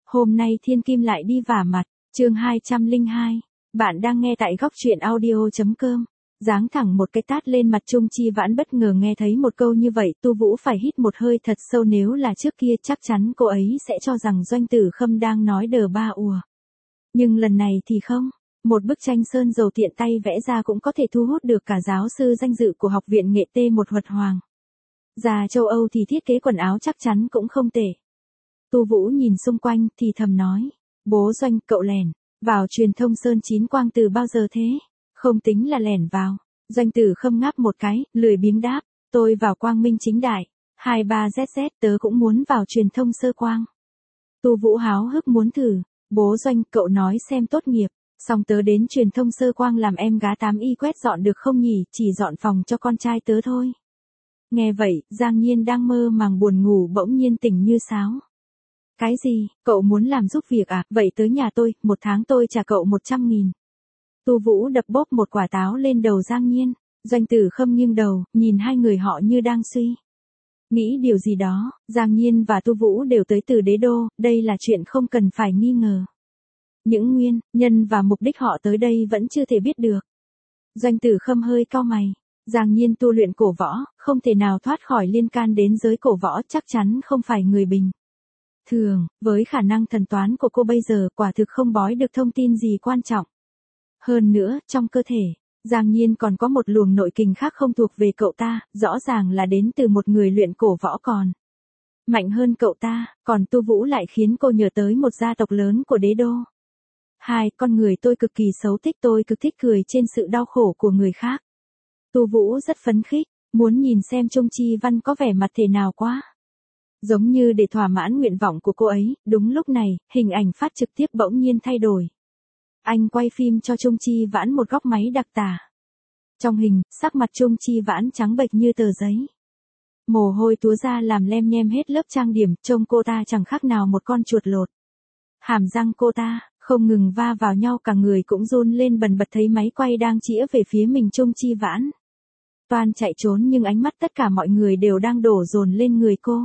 Hôm nay Thiên Kim lại đi vả mặt, chương 202. Bạn đang nghe tại góc truyện audio.com. Giáng thẳng một cái tát lên mặt Chung Chi Vãn, bất ngờ nghe thấy một câu như vậy, Tu Vũ phải hít một hơi thật sâu, nếu là trước kia chắc chắn cô ấy sẽ cho rằng Doanh Tử Khâm đang nói đờ ba ùa. Nhưng lần này thì không, một bức tranh sơn dầu tiện tay vẽ ra cũng có thể thu hút được cả giáo sư danh dự của Học viện Nghệ T1 Thuật Hoàng. Ra châu Âu thì thiết kế quần áo chắc chắn cũng không tệ. Tu Vũ nhìn xung quanh thì thầm nói, bố Doanh, cậu lẻn vào truyền thông Sơn Chín Quang từ bao giờ thế? Không tính là lẻn vào. Doanh Tử Khâm ngáp một cái, lười biếng đáp, tôi vào Quang Minh Chính Đại, 23ZZ, tớ cũng muốn vào truyền thông Sơ Quang. Tu Vũ háo hức muốn thử, bố Doanh, cậu nói xem tốt nghiệp, xong tớ đến truyền thông Sơ Quang làm em gá 8Y quét dọn được không nhỉ, chỉ dọn phòng cho con trai tớ thôi. Nghe vậy, Giang Nhiên đang mơ màng buồn ngủ bỗng nhiên tỉnh như sáo. Cái gì, cậu muốn làm giúp việc à, vậy tới nhà tôi, 1 tháng tôi trả cậu 100.000. Tu Vũ đập bóp một quả táo lên đầu Giang Nhiên. Doanh Tử Khâm nghiêng đầu, nhìn hai người họ như đang suy nghĩ điều gì đó. Giang Nhiên và Tu Vũ đều tới từ đế đô, đây là chuyện không cần phải nghi ngờ. Những nguyên nhân và mục đích họ tới đây vẫn chưa thể biết được. Doanh Tử Khâm hơi cau mày. Giang Nhiên tu luyện cổ võ, không thể nào thoát khỏi liên can đến giới cổ võ, chắc chắn không phải người bình thường, với khả năng thần toán của cô bây giờ quả thực không bói được thông tin gì quan trọng. Hơn nữa, trong cơ thể, Giang Nhiên còn có một luồng nội kình khác không thuộc về cậu ta, rõ ràng là đến từ một người luyện cổ võ còn mạnh hơn cậu ta, còn Tu Vũ lại khiến cô nhớ tới một gia tộc lớn của đế đô. Con người tôi cực kỳ xấu thích, tôi cực thích cười trên sự đau khổ của người khác. Tu Vũ rất phấn khích, muốn nhìn xem Chung Chi Văn có vẻ mặt thế nào quá. Giống như để thỏa mãn nguyện vọng của cô ấy, đúng lúc này, hình ảnh phát trực tiếp bỗng nhiên thay đổi. Anh quay phim cho Chung Chi Vãn một góc máy đặc tả. Trong hình, sắc mặt Chung Chi Vãn trắng bệch như tờ giấy. Mồ hôi túa ra làm lem nhem hết lớp trang điểm, trông cô ta chẳng khác nào một con chuột lột. Hàm răng cô ta không ngừng va vào nhau, cả người cũng run lên bần bật, thấy máy quay đang chĩa về phía mình Chung Chi Vãn. Toan chạy trốn nhưng ánh mắt tất cả mọi người đều đang đổ dồn lên người cô.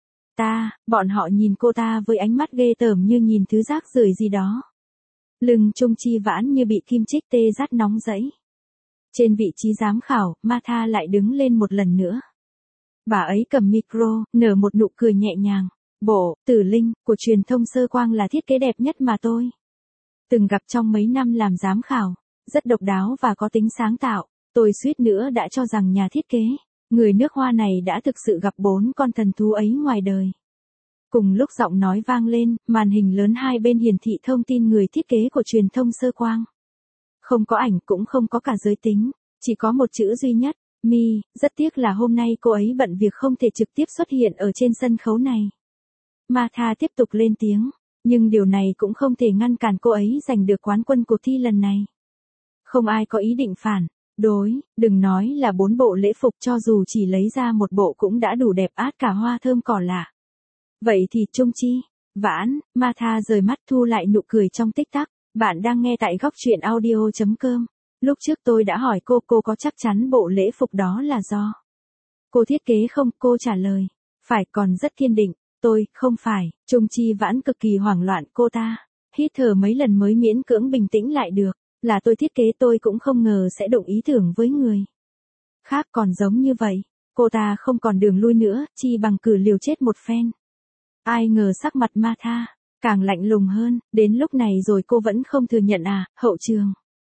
Bọn họ nhìn cô ta với ánh mắt ghê tởm như nhìn thứ rác rưởi gì đó. Lưng Chung Chi Vãn như bị kim chích tê rát nóng rẫy. Trên vị trí giám khảo, Martha lại đứng lên một lần nữa. Bà ấy cầm micro, nở một nụ cười nhẹ nhàng. Bộ Tử Linh của truyền thông Sơ Quang là thiết kế đẹp nhất mà tôi từng gặp trong mấy năm làm giám khảo, rất độc đáo và có tính sáng tạo. Tôi suýt nữa đã cho rằng nhà thiết kế người nước Hoa này đã thực sự gặp 4 con thần thú ấy ngoài đời. Cùng lúc giọng nói vang lên, màn hình lớn hai bên hiển thị thông tin người thiết kế của truyền thông Sơ Quang. Không có ảnh cũng không có cả giới tính, chỉ có một chữ duy nhất, Mi. Rất tiếc là hôm nay cô ấy bận việc không thể trực tiếp xuất hiện ở trên sân khấu này. Martha tiếp tục lên tiếng, nhưng điều này cũng không thể ngăn cản cô ấy giành được quán quân cuộc thi lần này. Không ai có ý định phản đối, đừng nói là 4 bộ lễ phục, cho dù chỉ lấy ra một bộ cũng đã đủ đẹp át cả hoa thơm cỏ lạ. Vậy thì Chung Chi Vãn, Martha rời mắt thu lại nụ cười trong tích tắc. Bạn đang nghe tại góc truyện audio.com. Lúc trước tôi đã hỏi cô có chắc chắn bộ lễ phục đó là do cô thiết kế không? Cô trả lời, phải, còn rất kiên định. Tôi, không phải. Chung Chi Vãn cực kỳ hoảng loạn, cô ta hít thở mấy lần mới miễn cưỡng bình tĩnh lại được. Là tôi thiết kế, tôi cũng không ngờ sẽ động ý tưởng với người khác còn giống như vậy. Cô ta không còn đường lui nữa, chi bằng cử liều chết một phen. Ai ngờ sắc mặt Martha càng lạnh lùng hơn, đến lúc này rồi cô vẫn không thừa nhận à? Hậu trường.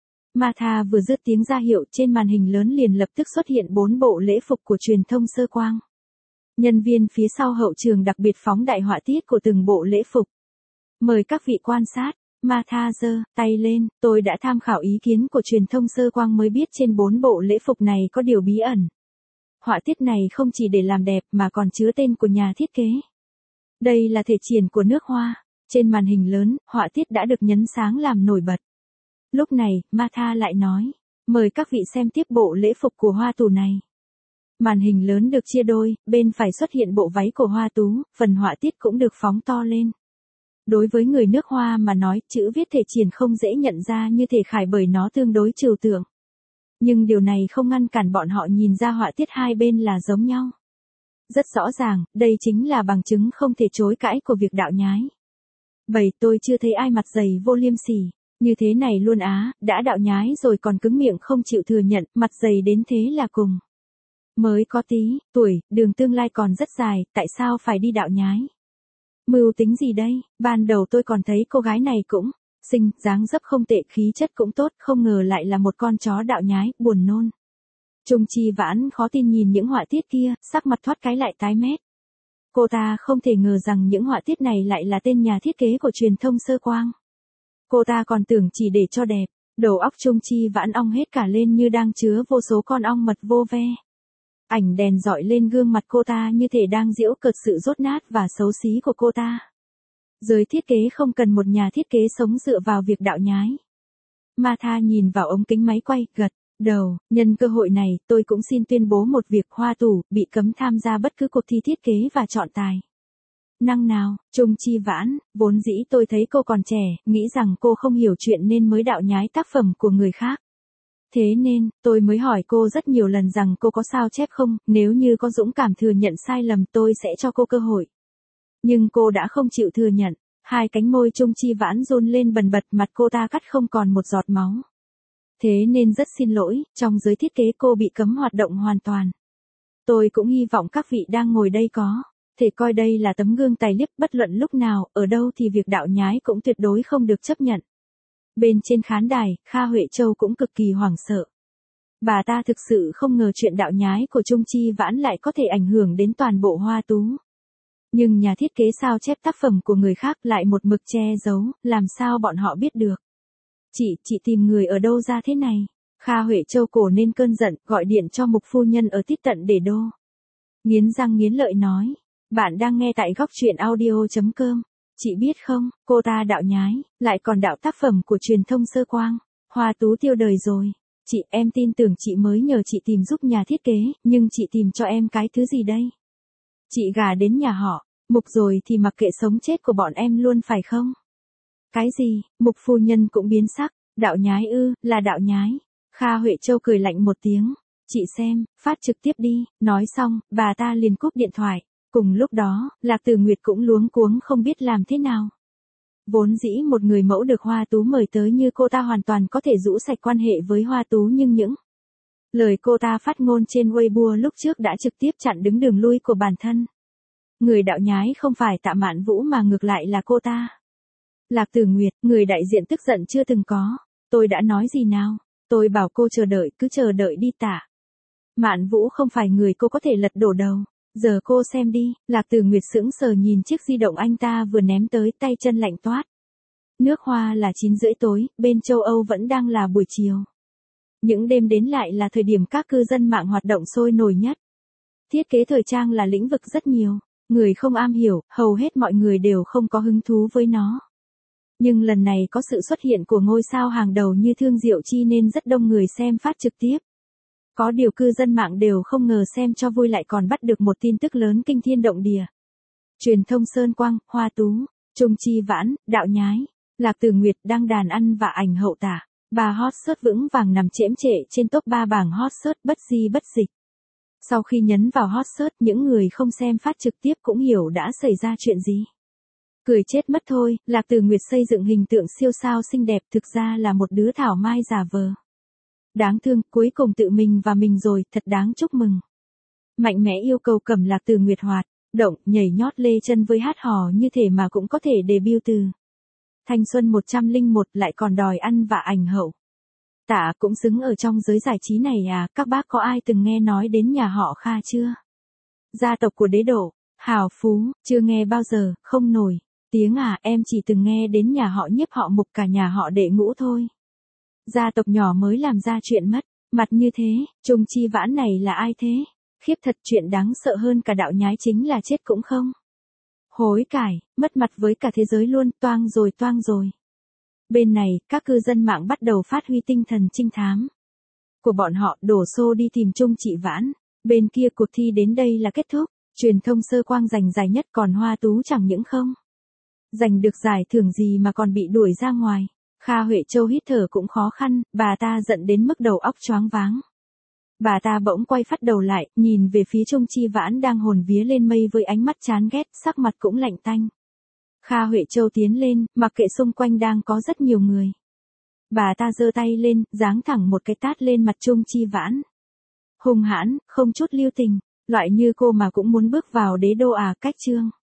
Martha vừa dứt tiếng ra hiệu, trên màn hình lớn liền lập tức xuất hiện 4 bộ lễ phục của truyền thông Sơ Quang. Nhân viên phía sau hậu trường đặc biệt phóng đại họa tiết của từng bộ lễ phục. Mời các vị quan sát. Martha giơ tay lên, tôi đã tham khảo ý kiến của truyền thông Sơ Quang mới biết trên 4 bộ lễ phục này có điều bí ẩn. Họa tiết này không chỉ để làm đẹp mà còn chứa tên của nhà thiết kế. Đây là thể triển của nước Hoa. Trên màn hình lớn, họa tiết đã được nhấn sáng làm nổi bật. Lúc này, Martha lại nói, mời các vị xem tiếp bộ lễ phục của Hoa Tú này. Màn hình lớn được chia đôi, bên phải xuất hiện bộ váy của Hoa Tú, phần họa tiết cũng được phóng to lên. Đối với người nước Hoa mà nói, chữ viết thể triển không dễ nhận ra như thể khải bởi nó tương đối trừu tượng. Nhưng điều này không ngăn cản bọn họ nhìn ra họa tiết hai bên là giống nhau. Rất rõ ràng, đây chính là bằng chứng không thể chối cãi của việc đạo nhái. Vậy tôi chưa thấy ai mặt dày vô liêm sỉ như thế này luôn á, đã đạo nhái rồi còn cứng miệng không chịu thừa nhận, mặt dày đến thế là cùng. Mới có tí, tuổi, đường tương lai còn rất dài, tại sao phải đi đạo nhái? Mưu tính gì đây, ban đầu tôi còn thấy cô gái này cũng xinh, dáng dấp không tệ, khí chất cũng tốt, không ngờ lại là một con chó đạo nhái, buồn nôn. Trung Chi Vãn khó tin nhìn những họa tiết kia, sắc mặt thoát cái lại tái mét. Cô ta không thể ngờ rằng những họa tiết này lại là tên nhà thiết kế của truyền thông Sơ Quang. Cô ta còn tưởng chỉ để cho đẹp, đầu óc Trung Chi Vãn ong hết cả lên như đang chứa vô số con ong mật vô ve. Ảnh đèn dọi lên gương mặt cô ta như thể đang giễu cợt sự dốt nát và xấu xí của cô ta. Giới thiết kế không cần một nhà thiết kế sống dựa vào việc đạo nhái. Martha nhìn vào ống kính máy quay, gật đầu, nhân cơ hội này, tôi cũng xin tuyên bố một việc, Hoa Tủ bị cấm tham gia bất cứ cuộc thi thiết kế và chọn tài năng nào. Trung Chi Vãn, vốn dĩ tôi thấy cô còn trẻ, nghĩ rằng cô không hiểu chuyện nên mới đạo nhái tác phẩm của người khác. Thế nên, tôi mới hỏi cô rất nhiều lần rằng cô có sao chép không, nếu như có dũng cảm thừa nhận sai lầm tôi sẽ cho cô cơ hội. Nhưng cô đã không chịu thừa nhận, hai cánh môi Trung Chi Vãn run lên bần bật, mặt cô ta cắt không còn một giọt máu. Thế nên rất xin lỗi, trong giới thiết kế cô bị cấm hoạt động hoàn toàn. Tôi cũng hy vọng các vị đang ngồi đây có thể coi đây là tấm gương tài liếc, bất luận lúc nào, ở đâu thì việc đạo nhái cũng tuyệt đối không được chấp nhận. Bên trên khán đài, Kha Huệ Châu cũng cực kỳ hoảng sợ. Bà ta thực sự không ngờ chuyện đạo nhái của Trung Chi Vãn lại có thể ảnh hưởng đến toàn bộ Hoa Tú. Nhưng nhà thiết kế sao chép tác phẩm của người khác lại một mực che giấu, làm sao bọn họ biết được. Chị tìm người ở đâu ra thế này? Kha Huệ Châu cổ nên cơn giận, gọi điện cho Mục phu nhân ở tít tận để đô. Nghiến răng nghiến lợi nói, bạn đang nghe tại góc truyện audio.com. Chị biết không, cô ta đạo nhái, lại còn đạo tác phẩm của truyền thông Sơ Quang. Hoa Tú tiêu đời rồi. Chị, em tin tưởng chị mới nhờ chị tìm giúp nhà thiết kế, nhưng chị tìm cho em cái thứ gì đây? Chị gả đến nhà họ Mục rồi thì mặc kệ sống chết của bọn em luôn phải không? Cái gì? Mục phu nhân cũng biến sắc. Đạo nhái ư, là đạo nhái. Kha Huệ Châu cười lạnh một tiếng. Chị xem, phát trực tiếp đi. Nói xong, bà ta liền cúp điện thoại. Cùng lúc đó, Lạc Tử Nguyệt cũng luống cuống không biết làm thế nào. Vốn dĩ một người mẫu được Hoa Tú mời tới như cô ta hoàn toàn có thể rũ sạch quan hệ với Hoa Tú, nhưng những lời cô ta phát ngôn trên Weibo lúc trước đã trực tiếp chặn đứng đường lui của bản thân. Người đạo nhái không phải Tạ Mạn Vũ mà ngược lại là cô ta. Lạc Tử Nguyệt, người đại diện tức giận chưa từng có. Tôi đã nói gì nào? Tôi bảo cô chờ đợi, cứ chờ đợi đi Tạ Mạn Vũ không phải người cô có thể lật đổ đầu. Giờ cô xem đi. Lạc Tử Nguyệt sững sờ nhìn chiếc di động anh ta vừa ném tới, tay chân lạnh toát. Nước Hoa là 9:30 tối, bên châu Âu vẫn đang là buổi chiều. Những đêm đến lại là thời điểm các cư dân mạng hoạt động sôi nổi nhất. Thiết kế thời trang là lĩnh vực rất nhiều người không am hiểu, hầu hết mọi người đều không có hứng thú với nó. Nhưng lần này có sự xuất hiện của ngôi sao hàng đầu như Thương Diệu Chi nên rất đông người xem phát trực tiếp. Có điều cư dân mạng đều không ngờ xem cho vui lại còn bắt được một tin tức lớn kinh thiên động địa. Truyền thông Sơn Quang, Hoa Tú, Trung Chi Vãn, đạo nhái, Lạc Tử Nguyệt đăng đàn ăn và ảnh hậu tả. Bà hot search vững vàng nằm chễm chệ trên top 3 bảng hot search bất di bất dịch. Sau khi nhấn vào hot search, những người không xem phát trực tiếp cũng hiểu đã xảy ra chuyện gì. Cười chết mất thôi, Lạc Tử Nguyệt xây dựng hình tượng siêu sao xinh đẹp thực ra là một đứa thảo mai giả vờ. Đáng thương, cuối cùng tự mình và mình rồi, thật đáng chúc mừng. Mạnh mẽ yêu cầu cầm Lạc Tử Nguyệt hoạt động, nhảy nhót lê chân với hát hò như thể mà cũng có thể debut từ thanh xuân 101 lại còn đòi ăn và ảnh hậu. Tạ cũng xứng ở trong giới giải trí này à, các bác có ai từng nghe nói đến nhà họ Kha chưa? Gia tộc của đế độ, hào phú, chưa nghe bao giờ, không nổi tiếng à, em chỉ từng nghe đến nhà họ Nhiếp, họ Mục, cả nhà họ Đệ Ngũ thôi. Gia tộc nhỏ mới làm ra chuyện mất mặt như thế, Trung Chi Vãn này là ai thế? Khiếp thật, chuyện đáng sợ hơn cả đạo nhái chính là chết cũng không hối cải, mất mặt với cả thế giới luôn, toang rồi toang rồi. Bên này, các cư dân mạng bắt đầu phát huy tinh thần trinh thám của bọn họ, đổ xô đi tìm Trung Chi Vãn. Bên kia cuộc thi đến đây là kết thúc, truyền thông Sơ Quang giành giải nhất, còn Hoa Tú chẳng những không giành được giải thưởng gì mà còn bị đuổi ra ngoài. Kha Huệ Châu hít thở cũng khó khăn, bà ta giận đến mức đầu óc choáng váng. Bà ta bỗng quay phát đầu lại, nhìn về phía Trung Chi Vãn đang hồn vía lên mây với ánh mắt chán ghét, sắc mặt cũng lạnh tanh. Kha Huệ Châu tiến lên, mặc kệ xung quanh đang có rất nhiều người. Bà ta giơ tay lên, giáng thẳng một cái tát lên mặt Trung Chi Vãn. Hung hãn, không chút lưu tình, loại như cô mà cũng muốn bước vào đế đô à, cách Trương.